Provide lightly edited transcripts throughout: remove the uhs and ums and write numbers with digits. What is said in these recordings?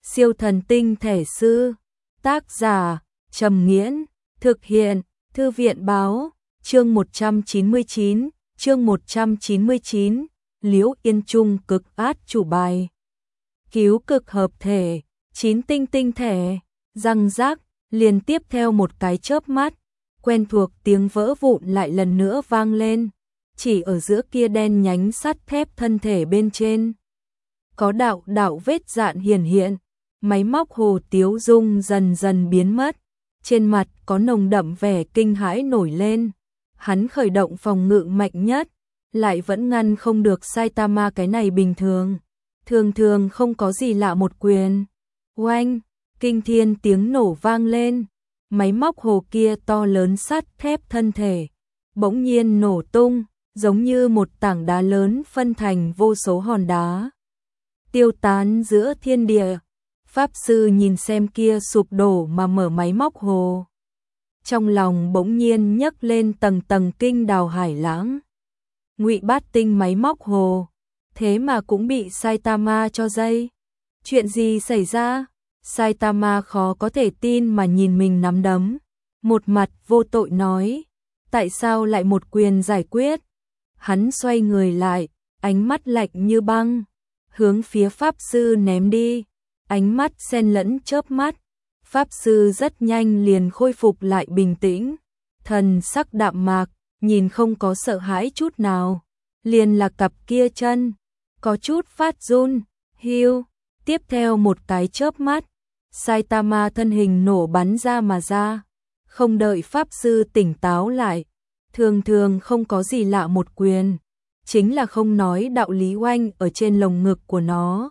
Siêu thần tinh thể sư. Tác giả Trầm Nghiễn. Thực hiện Thư viện Báo. Chương 199. Chương 199. Liễu Yên Trung cực át chủ bài. Cứu cực hợp thể. 9 tinh thể. Răng rác. Liền tiếp theo một cái chớp mắt, quen thuộc tiếng vỡ vụn lại lần nữa vang lên. Chỉ ở giữa kia đen nhánh sắt thép thân thể bên trên, có đạo đạo vết dạn hiển hiện. Máy móc Hồ Tiếu Dung dần dần biến mất, trên mặt có nồng đậm vẻ kinh hãi nổi lên. Hắn khởi động phòng ngự mạnh nhất, lại vẫn ngăn không được Saitama cái này bình thường. Thường không có gì lạ một quyền. Oanh, kinh thiên tiếng nổ vang lên. Máy móc hồ kia to lớn sắt thép thân thể bỗng nhiên nổ tung, giống như một tảng đá lớn phân thành vô số hòn đá, tiêu tán giữa thiên địa. Pháp sư nhìn xem kia sụp đổ mà mở máy móc hồ, trong lòng bỗng nhiên nhấc lên tầng tầng kinh đào hải lãng. Ngụy Bát Tinh máy móc hồ, thế mà cũng bị Saitama cho dây. Chuyện gì xảy ra? Saitama khó có thể tin mà nhìn mình nắm đấm, một mặt vô tội nói, tại sao lại một quyền giải quyết? Hắn xoay người lại, ánh mắt lạnh như băng, hướng phía Pháp sư ném đi, ánh mắt xen lẫn chớp mắt. Pháp sư rất nhanh liền khôi phục lại bình tĩnh, thần sắc đạm mạc, nhìn không có sợ hãi chút nào, liền là cặp kia chân, có chút phát run, hiu. Tiếp theo một cái chớp mắt, Saitama thân hình nổ bắn ra mà ra, không đợi Pháp sư tỉnh táo lại, thường không có gì lạ một quyền, chính là không nói đạo lý oanh ở trên lồng ngực của nó.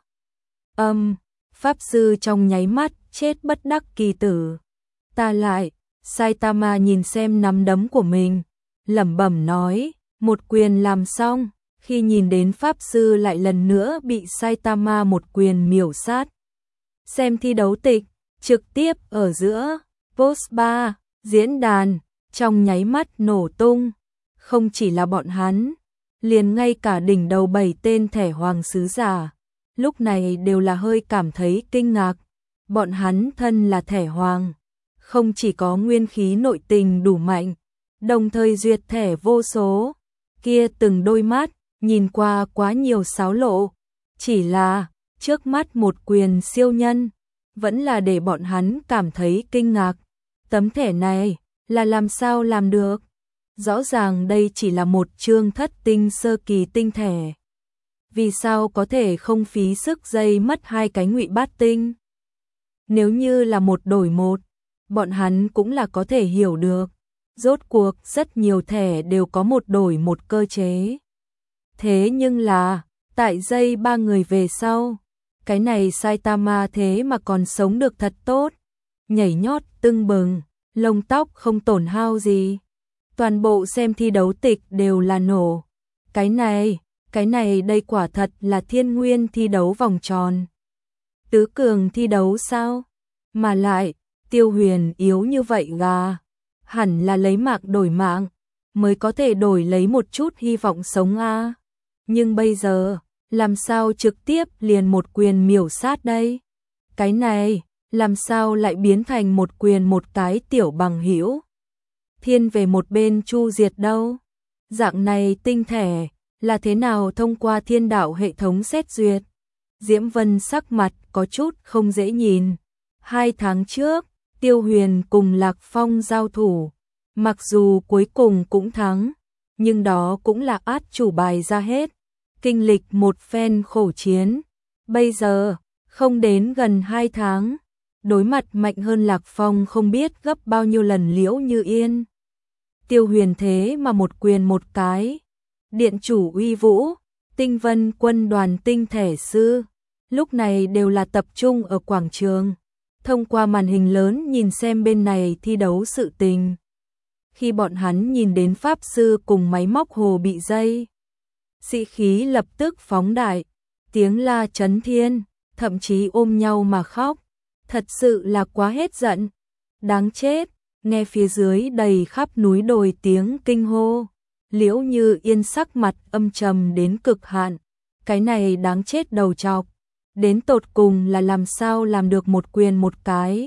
Pháp sư trong nháy mắt chết bất đắc kỳ tử. Ta lại, Saitama nhìn xem nắm đấm của mình, lẩm bẩm nói, một quyền làm xong. Khi nhìn đến Pháp sư lại lần nữa bị Saitama một quyền miểu sát. Xem thi đấu tịch, trực tiếp ở giữa, Post 3, diễn đàn, trong nháy mắt nổ tung. Không chỉ là bọn hắn, liền ngay cả đỉnh đầu 7 tên thẻ hoàng sứ giả, lúc này đều là hơi cảm thấy kinh ngạc. Bọn hắn thân là thẻ hoàng, không chỉ có nguyên khí nội tình đủ mạnh, đồng thời duyệt thẻ vô số, kia từng đôi mắt, nhìn qua quá nhiều xáo lộ, chỉ là trước mắt một quyền siêu nhân, vẫn là để bọn hắn cảm thấy kinh ngạc. Tấm thẻ này là làm sao làm được? Rõ ràng đây chỉ là một chương thất tinh sơ kỳ tinh thẻ. Vì sao có thể không phí sức dây mất 2 cái Ngụy Bát Tinh? Nếu như là một đổi một, bọn hắn cũng là có thể hiểu được. Rốt cuộc rất nhiều thẻ đều có một đổi một cơ chế. Thế nhưng là, tại giây 3 người về sau, cái này Saitama thế mà còn sống được thật tốt. Nhảy nhót tưng bừng, lông tóc không tổn hao gì. Toàn bộ xem thi đấu tịch đều là nổ. Cái này đây quả thật là thiên nguyên thi đấu vòng tròn. Tứ cường thi đấu sao? Mà lại, Tiêu Huyền yếu như vậy gà. Hẳn là lấy mạng đổi mạng, mới có thể đổi lấy một chút hy vọng sống a. Nhưng bây giờ, làm sao trực tiếp liền một quyền miểu sát đây? Cái này, làm sao lại biến thành một quyền một cái tiểu bằng hữu? Thiên về một bên chu diệt đâu? Dạng này tinh thể, là thế nào thông qua thiên đạo hệ thống xét duyệt? Diễm Vân sắc mặt có chút không dễ nhìn. 2 tháng trước, Tiêu Huyền cùng Lạc Phong giao thủ. Mặc dù cuối cùng cũng thắng, nhưng đó cũng là át chủ bài ra hết. Kinh lịch một phen khổ chiến. Bây giờ, không đến gần 2 tháng, đối mặt mạnh hơn Lạc Phong không biết gấp bao nhiêu lần Liễu Như Yên. Tiêu Huyền thế mà một quyền một cái. Điện chủ uy vũ, Tinh Vân quân đoàn tinh thể sư, lúc này đều là tập trung ở quảng trường, thông qua màn hình lớn nhìn xem bên này thi đấu sự tình. Khi bọn hắn nhìn đến Pháp sư cùng máy móc hồ bị dây, sĩ khí lập tức phóng đại, tiếng la chấn thiên, thậm chí ôm nhau mà khóc. Thật sự là quá hết giận. Đáng chết, nghe phía dưới đầy khắp núi đồi tiếng kinh hô. Liễu Như Yên sắc mặt âm trầm đến cực hạn. Cái này đáng chết đầu trọc. đến tột cùng là làm sao làm được một quyền một cái.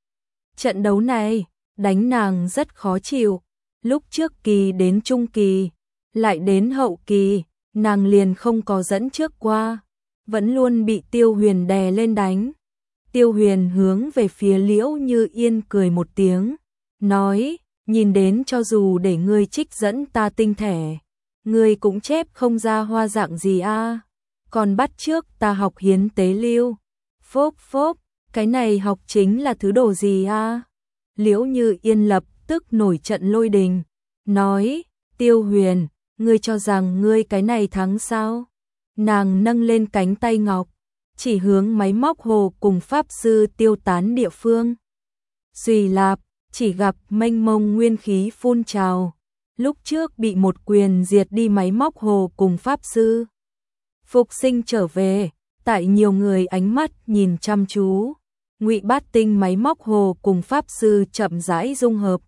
Trận đấu này, đánh nàng rất khó chịu, lúc trước kỳ đến trung kỳ, lại đến hậu kỳ, nàng liền không có dẫn trước qua, vẫn luôn bị Tiêu Huyền đè lên đánh. Tiêu Huyền hướng về phía Liễu Như Yên cười một tiếng, nói, nhìn đến cho dù để ngươi trích dẫn ta tinh thể, ngươi cũng chép không ra hoa dạng gì a. Còn bắt trước ta học hiến tế lưu. Phốp phốp, cái này học chính là thứ đồ gì a? Liễu Như Yên lập tức nổi trận lôi đình, nói, Tiêu Huyền, ngươi cho rằng ngươi cái này thắng sao? Nàng nâng lên cánh tay ngọc, chỉ hướng máy móc hồ cùng pháp sư tiêu tán địa phương. Xùy lạp, chỉ gặp mênh mông nguyên khí phun trào, lúc trước bị một quyền diệt đi máy móc hồ cùng pháp sư. Phục sinh trở về, tại nhiều người ánh mắt nhìn chăm chú, Ngụy Bát Tinh máy móc hồ cùng pháp sư chậm rãi dung hợp.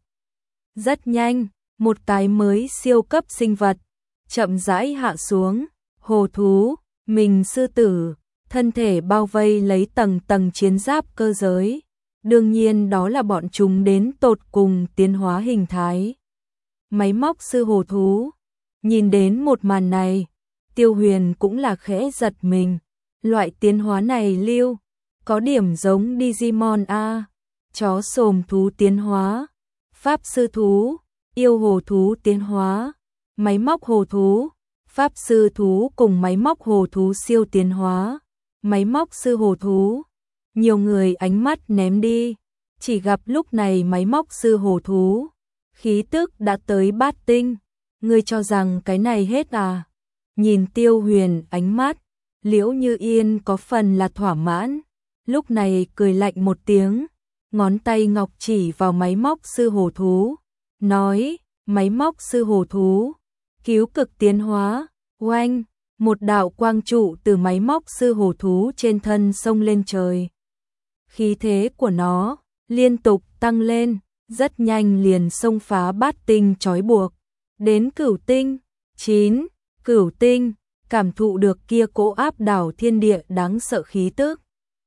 Rất nhanh, một cái mới siêu cấp sinh vật chậm rãi hạ xuống, hồ thú, mình sư tử, thân thể bao vây lấy tầng tầng chiến giáp cơ giới. Đương nhiên đó là bọn chúng đến tột cùng tiến hóa hình thái. Máy móc sư hồ thú, nhìn đến một màn này, Tiêu Huyền cũng là khẽ giật mình, loại tiến hóa này lưu, có điểm giống Digimon a, chó xồm thú tiến hóa, pháp sư thú, yêu hồ thú tiến hóa, máy móc hồ thú, pháp sư thú cùng máy móc hồ thú siêu tiến hóa, máy móc sư hồ thú. Nhiều người ánh mắt ném đi, chỉ gặp lúc này máy móc sư hồ thú, khí tức đã tới bát tinh, ngươi cho rằng cái này hết à? Nhìn Tiêu Huyền ánh mắt, Liễu Như Yên có phần là thỏa mãn, lúc này cười lạnh một tiếng, ngón tay ngọc chỉ vào máy móc sư hồ thú, nói, máy móc sư hồ thú, cứu cực tiến hóa, oanh, một đạo quang trụ từ máy móc sư hồ thú trên thân xông lên trời. Khí thế của nó liên tục tăng lên, rất nhanh liền xông phá bát tinh trói buộc, đến cửu tinh, 9, cửu tinh, cảm thụ được kia cỗ áp đảo thiên địa đáng sợ khí tức.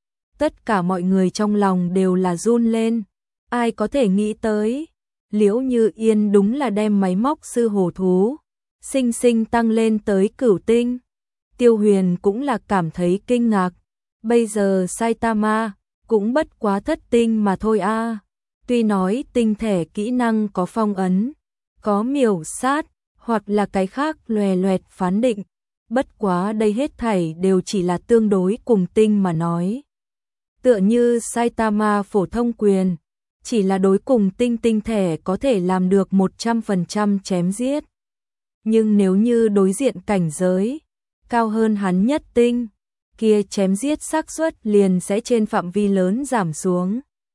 Tất cả mọi người trong lòng đều là run lên, ai có thể nghĩ tới, Liễu Như Yên đúng là đem máy móc sư hồ thú, sinh sinh tăng lên tới cửu tinh. Tiêu Huyền cũng là cảm thấy kinh ngạc, bây giờ Saitama cũng bất quá thất tinh mà thôi a. Tuy nói tinh thể kỹ năng có phong ấn, có miểu sát, hoặc là cái khác loè loẹt phán định, bất quá đây hết thảy đều chỉ là tương đối cùng tinh mà nói. Tựa như Saitama phổ thông quyền, chỉ là đối cùng tinh tinh thể có thể làm được 100% chém giết. Nhưng nếu như đối diện cảnh giới cao hơn hắn nhất tinh, kia chém giết xác suất liền sẽ trên phạm vi lớn giảm xuống.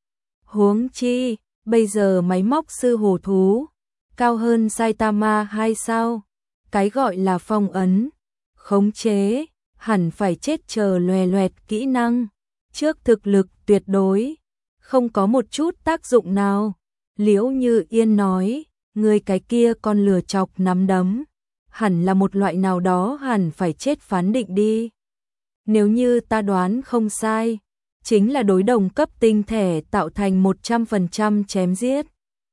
Huống chi, bây giờ máy móc sư hồ thú cao hơn Saitama 2 sao, cái gọi là phong ấn, khống chế, hẳn phải chết chờ loè loẹt kỹ năng, trước thực lực tuyệt đối không có một chút tác dụng nào. Liễu Như Yên nói, người cái kia con lừa chọc nắm đấm, hẳn là một loại nào đó hẳn phải chết phán định đi. Nếu như ta đoán không sai, chính là đối đồng cấp tinh thể tạo thành 100% chém giết.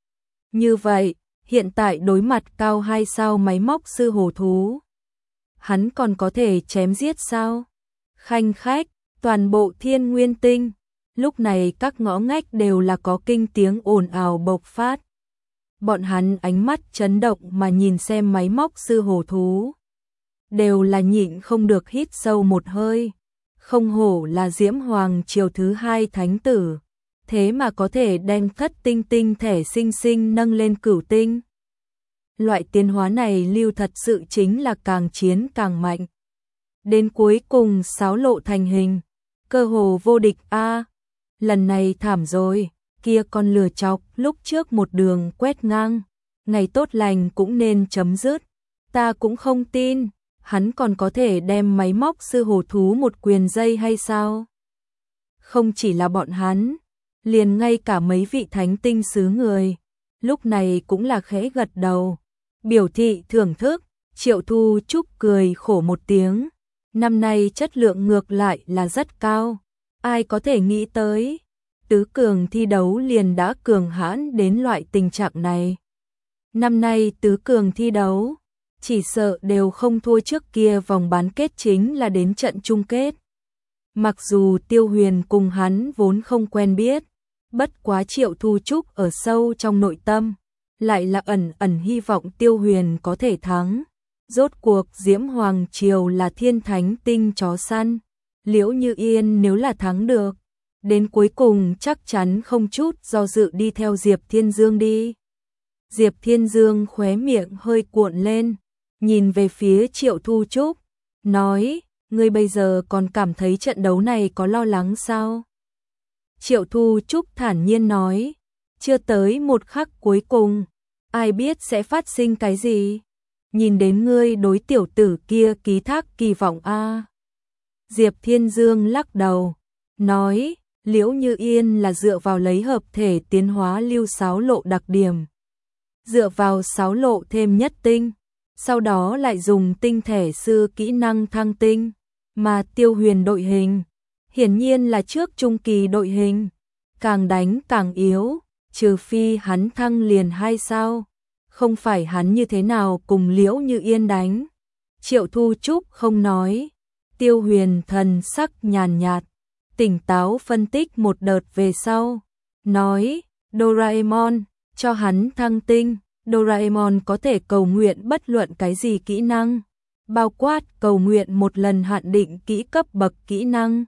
Như vậy, hiện tại đối mặt cao 2 sao máy móc sư hồ thú, hắn còn có thể chém giết sao? Khanh khách, toàn bộ Thiên Nguyên Tinh, lúc này các ngõ ngách đều là có kinh tiếng ồn ào bộc phát. Bọn hắn ánh mắt chấn động mà nhìn xem máy móc sư hồ thú, đều là nhịn không được hít sâu một hơi. Không hổ là Diễm Hoàng triều thứ 2 thánh tử, thế mà có thể đem thất tinh tinh thể sinh sinh nâng lên cửu tinh. Loại tiến hóa này lưu thật sự chính là càng chiến càng mạnh. Đến cuối cùng xáo lộ thành hình, cơ hồ vô địch a. Lần này thảm rồi, kia con lừa chọc lúc trước một đường quét ngang, ngày tốt lành cũng nên chấm dứt. Ta cũng không tin, hắn còn có thể đem máy móc sư hồ thú một quyền dây hay sao? Không chỉ là bọn hắn, liền ngay cả mấy vị thánh tinh sứ người, lúc này cũng là khẽ gật đầu, biểu thị thưởng thức. Triệu Thu Trúc cười khổ một tiếng, năm nay chất lượng ngược lại là rất cao. Ai có thể nghĩ tới, tứ cường thi đấu liền đã cường hãn đến loại tình trạng này. Năm nay tứ cường thi đấu, chỉ sợ đều không thua trước kia vòng bán kết chính là đến trận chung kết. Mặc dù Tiêu Huyền cùng hắn vốn không quen biết, bất quá Triệu Thu Trúc ở sâu trong nội tâm, lại là ẩn ẩn hy vọng Tiêu Huyền có thể thắng. Rốt cuộc Diễm Hoàng Triều là thiên thánh tinh chó săn, Liễu Như Yên nếu là thắng được, đến cuối cùng chắc chắn không chút do dự đi theo Diệp Thiên Dương đi. Diệp Thiên Dương khóe miệng hơi cuộn lên, nhìn về phía Triệu Thu Trúc, nói, ngươi bây giờ còn cảm thấy trận đấu này có lo lắng sao? Triệu Thu Trúc thản nhiên nói, chưa tới một khắc cuối cùng, ai biết sẽ phát sinh cái gì? Nhìn đến ngươi đối tiểu tử kia ký thác kỳ vọng a. Diệp Thiên Dương lắc đầu, nói, Liễu Như Yên là dựa vào lấy hợp thể tiến hóa lưu sáo lộ đặc điểm. Dựa vào sáo lộ thêm nhất tinh, sau đó lại dùng tinh thể sư kỹ năng thăng tinh, mà Tiêu Huyền đội hình, hiển nhiên là trước trung kỳ đội hình, càng đánh càng yếu, trừ phi hắn thăng liền 2 sao, không phải hắn như thế nào cùng Liễu Như Yên đánh. Triệu Thu Trúc không nói, Tiêu Huyền thần sắc nhàn nhạt, tỉnh táo phân tích một đợt về sau, nói, Doraemon, cho hắn thăng tinh, Doraemon có thể cầu nguyện bất luận cái gì kỹ năng, bao quát cầu nguyện một lần hạn định kỹ cấp bậc kỹ năng.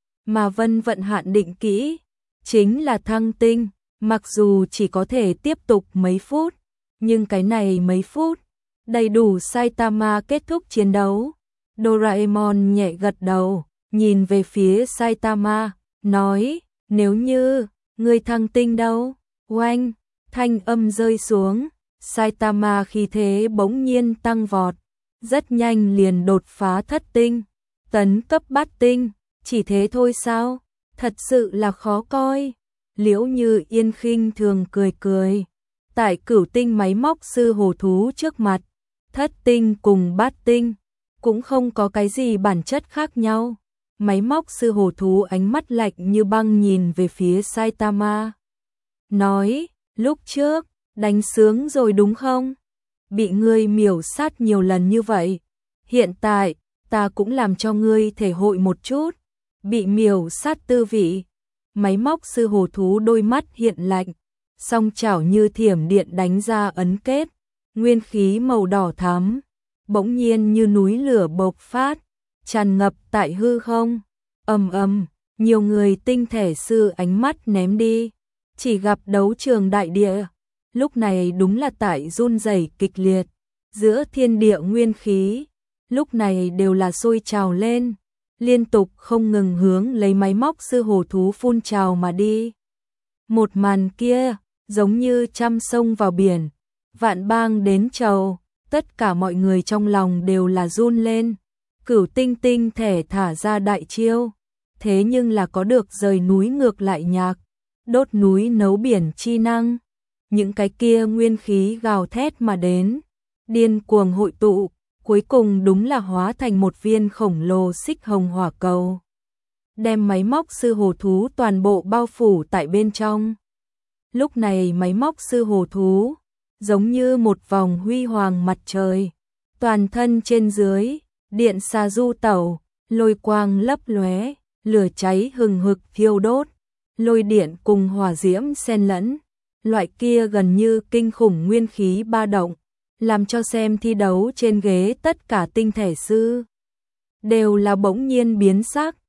Mà Vân Vận hạn định kỹ, chính là thăng tinh, mặc dù chỉ có thể tiếp tục mấy phút, nhưng cái này mấy phút, đầy đủ Saitama kết thúc chiến đấu. Doraemon nhẹ gật đầu, nhìn về phía Saitama, nói, nếu như, ngươi thăng tinh đâu? Oanh, thanh âm rơi xuống, Saitama khí thế bỗng nhiên tăng vọt, rất nhanh liền đột phá thất tinh, tấn cấp bát tinh, chỉ thế thôi sao? Thật sự là khó coi. Liễu Như Yên khinh thường cười cười, tại cửu tinh máy móc sư hổ thú trước mặt, thất tinh cùng bát tinh, cũng không có cái gì bản chất khác nhau. Máy móc sư hổ thú ánh mắt lạnh như băng nhìn về phía Saitama, nói, lúc trước, đánh sướng rồi đúng không? Bị ngươi miểu sát nhiều lần như vậy, hiện tại, ta cũng làm cho ngươi thể hội một chút, bị miểu sát tư vị. Máy móc sư hổ thú đôi mắt hiện lạnh, song chảo như thiểm điện đánh ra ấn kết, nguyên khí màu đỏ thắm, bỗng nhiên như núi lửa bộc phát, tràn ngập tại hư không. Ầm ầm, nhiều người tinh thể sư ánh mắt ném đi, chỉ gặp đấu trường đại địa, lúc này đúng là tại run rẩy kịch liệt, giữa thiên địa nguyên khí, lúc này đều là sôi trào lên, liên tục không ngừng hướng lấy máy móc sư hổ thú phun trào mà đi. Một màn kia, giống như trăm sông vào biển, vạn bang đến chầu, tất cả mọi người trong lòng đều là run lên. Cửu tinh tinh thể thả ra đại chiêu, thế nhưng là có được rời núi ngược lại nhạc, đốt núi nấu biển chi năng. Những cái kia nguyên khí gào thét mà đến, điên cuồng hội tụ, cuối cùng đúng là hóa thành một viên khổng lồ xích hồng hỏa cầu, đem máy móc sư hổ thú toàn bộ bao phủ tại bên trong. Lúc này máy móc sư hổ thú, giống như một vòng huy hoàng mặt trời, toàn thân trên dưới, điện xà du tẩu, lôi quang lấp lóe, lửa cháy hừng hực thiêu đốt, lôi điện cùng hỏa diễm xen lẫn, loại kia gần như kinh khủng nguyên khí ba động, làm cho xem thi đấu trên ghế tất cả tinh thể sư đều là bỗng nhiên biến sắc.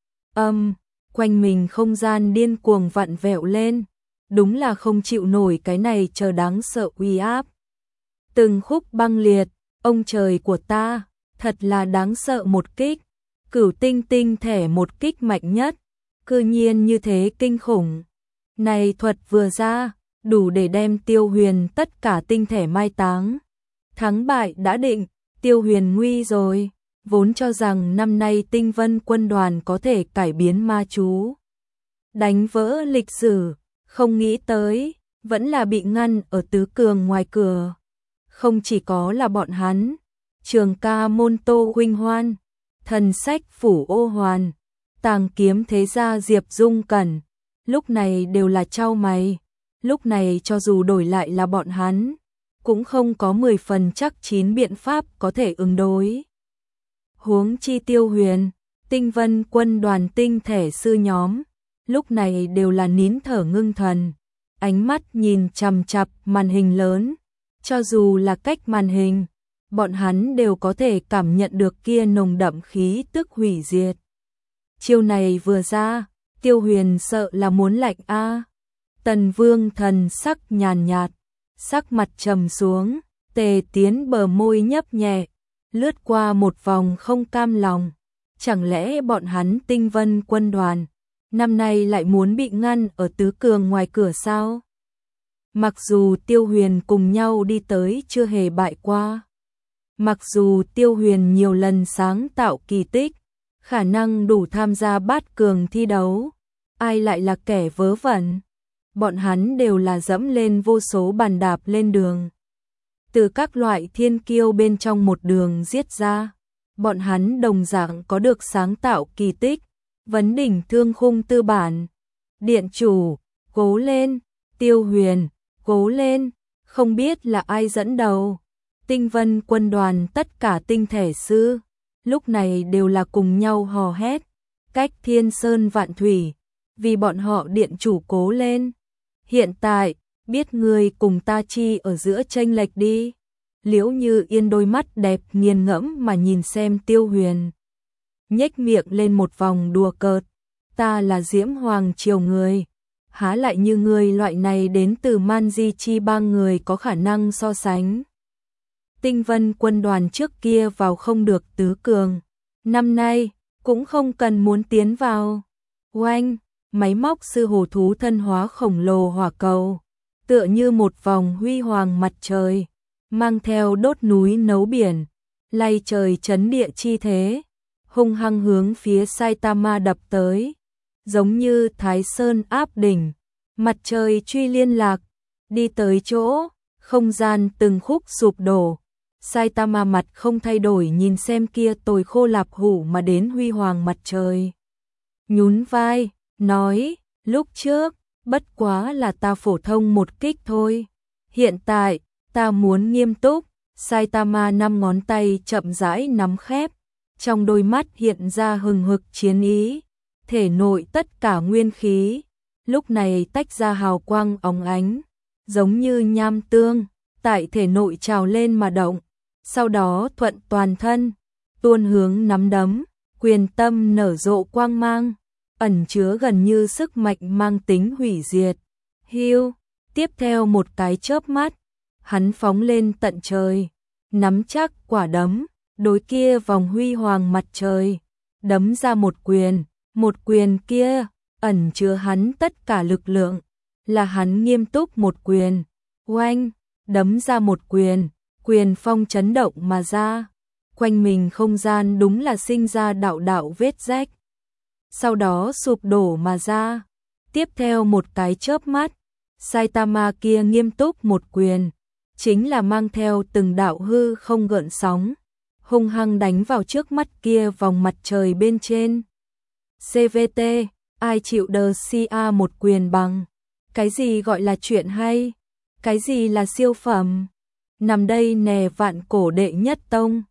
Quanh mình không gian điên cuồng vặn vẹo lên, đúng là không chịu nổi cái này chờ đáng sợ uy áp. Từng khúc băng liệt, ông trời của ta, thật là đáng sợ một kích, cửu tinh tinh thể một kích mạnh nhất, cư nhiên như thế kinh khủng. Này thuật vừa ra, đủ để đem Tiêu Huyền tất cả tinh thể mai táng. Thắng bại đã định, Tiêu Huyền nguy rồi, vốn cho rằng năm nay Tinh Vân quân đoàn có thể cải biến ma chú, đánh vỡ lịch sử, không nghĩ tới, vẫn là bị ngăn ở tứ cường ngoài cửa. Không chỉ có là bọn hắn, Trường Ca môn Tô huynh hoan, Thần sách phủ ô hoàn, tàng kiếm thế gia Diệp Dung Cẩn, lúc này đều là chau mày, lúc này cho dù đổi lại là bọn hắn, cũng không có 10 phần chắc chín biện pháp có thể ứng đối. Huống chi Tiêu Huyền, Tinh Vân quân đoàn tinh thể sư nhóm, lúc này đều là nín thở ngưng thần, ánh mắt nhìn chằm chằm màn hình lớn, cho dù là cách màn hình, bọn hắn đều có thể cảm nhận được kia nồng đậm khí tức hủy diệt. Chiêu này vừa ra, Tiêu Huyền sợ là muốn lạnh a. Tần Vương thần sắc nhàn nhạt, sắc mặt trầm xuống, Tề Tiến bờ môi nhấp nhẹ, lướt qua một vòng không cam lòng. Chẳng lẽ bọn hắn Tinh Vân quân đoàn năm nay lại muốn bị ngăn ở tứ cường ngoài cửa sao? Mặc dù Tiêu Huyền cùng nhau đi tới chưa hề bại qua, mặc dù Tiêu Huyền nhiều lần sáng tạo kỳ tích, khả năng đủ tham gia bát cường thi đấu, ai lại là kẻ vớ vẩn? Bọn hắn đều là dẫm lên vô số bàn đạp lên đường, từ các loại thiên kiêu bên trong một đường giết ra. Bọn hắn đồng dạng có được sáng tạo kỳ tích, vấn đỉnh thương khung tư bản. Điện chủ, cố lên, Tiêu Huyền, cố lên, không biết là ai dẫn đầu. Tinh Vân quân đoàn tất cả tinh thể sư, lúc này đều là cùng nhau hò hét, cách thiên sơn vạn thủy, vì bọn họ điện chủ cố lên. Hiện tại, biết người cùng ta chi ở giữa chênh lệch đi. Liễu Như Yên đôi mắt đẹp nghiền ngẫm mà nhìn xem Tiêu Huyền, nhếch miệng lên một vòng đùa cợt, ta là Diễm Hoàng triều người, há lại như người loại này đến từ Man Di Chi bang người có khả năng so sánh. Tinh Vân quân đoàn trước kia vào không được tứ cường, năm nay cũng không cần muốn tiến vào. Oanh, máy móc sư hổ thú thân hóa khổng lồ hỏa cầu, tựa như một vòng huy hoàng mặt trời, mang theo đốt núi nấu biển, lay trời chấn địa chi thế, hung hăng hướng phía Saitama đập tới, giống như Thái Sơn áp đỉnh, mặt trời truy liên lạc, đi tới chỗ, không gian từng khúc sụp đổ. Saitama mặt không thay đổi nhìn xem kia tồi khô lạp hủ mà đến huy hoàng mặt trời. Nhún vai, nói, lúc trước, bất quá là ta phổ thông một kích thôi. Hiện tại, ta muốn nghiêm túc. Saitama 5 ngón tay chậm rãi nắm khép, trong đôi mắt hiện ra hừng hực chiến ý, thể nội tất cả nguyên khí, lúc này tách ra hào quang óng ánh, giống như nham tương, tại thể nội trào lên mà động, sau đó thuận toàn thân, tuôn hướng nắm đấm, quyền tâm nở rộ quang mang, ẩn chứa gần như sức mạnh mang tính hủy diệt. Hiu, tiếp theo một cái chớp mắt, hắn phóng lên tận trời, nắm chắc quả đấm, đối kia vòng huy hoàng mặt trời, đấm ra một quyền kia, ẩn chứa hắn tất cả lực lượng, là hắn nghiêm túc một quyền, oanh, đấm ra một quyền phong chấn động mà ra, quanh mình không gian đúng là sinh ra đạo đạo vết rách, sau đó sụp đổ mà ra, tiếp theo một cái chớp mắt, Saitama kia nghiêm túc một quyền, chính là mang theo từng đạo hư không gợn sóng, hung hăng đánh vào trước mắt kia vòng mặt trời bên trên. CVT, ai chịu đờ CA một quyền bằng? Cái gì gọi là chuyện hay? Cái gì là siêu phẩm? Nằm đây nè vạn cổ đệ nhất tông,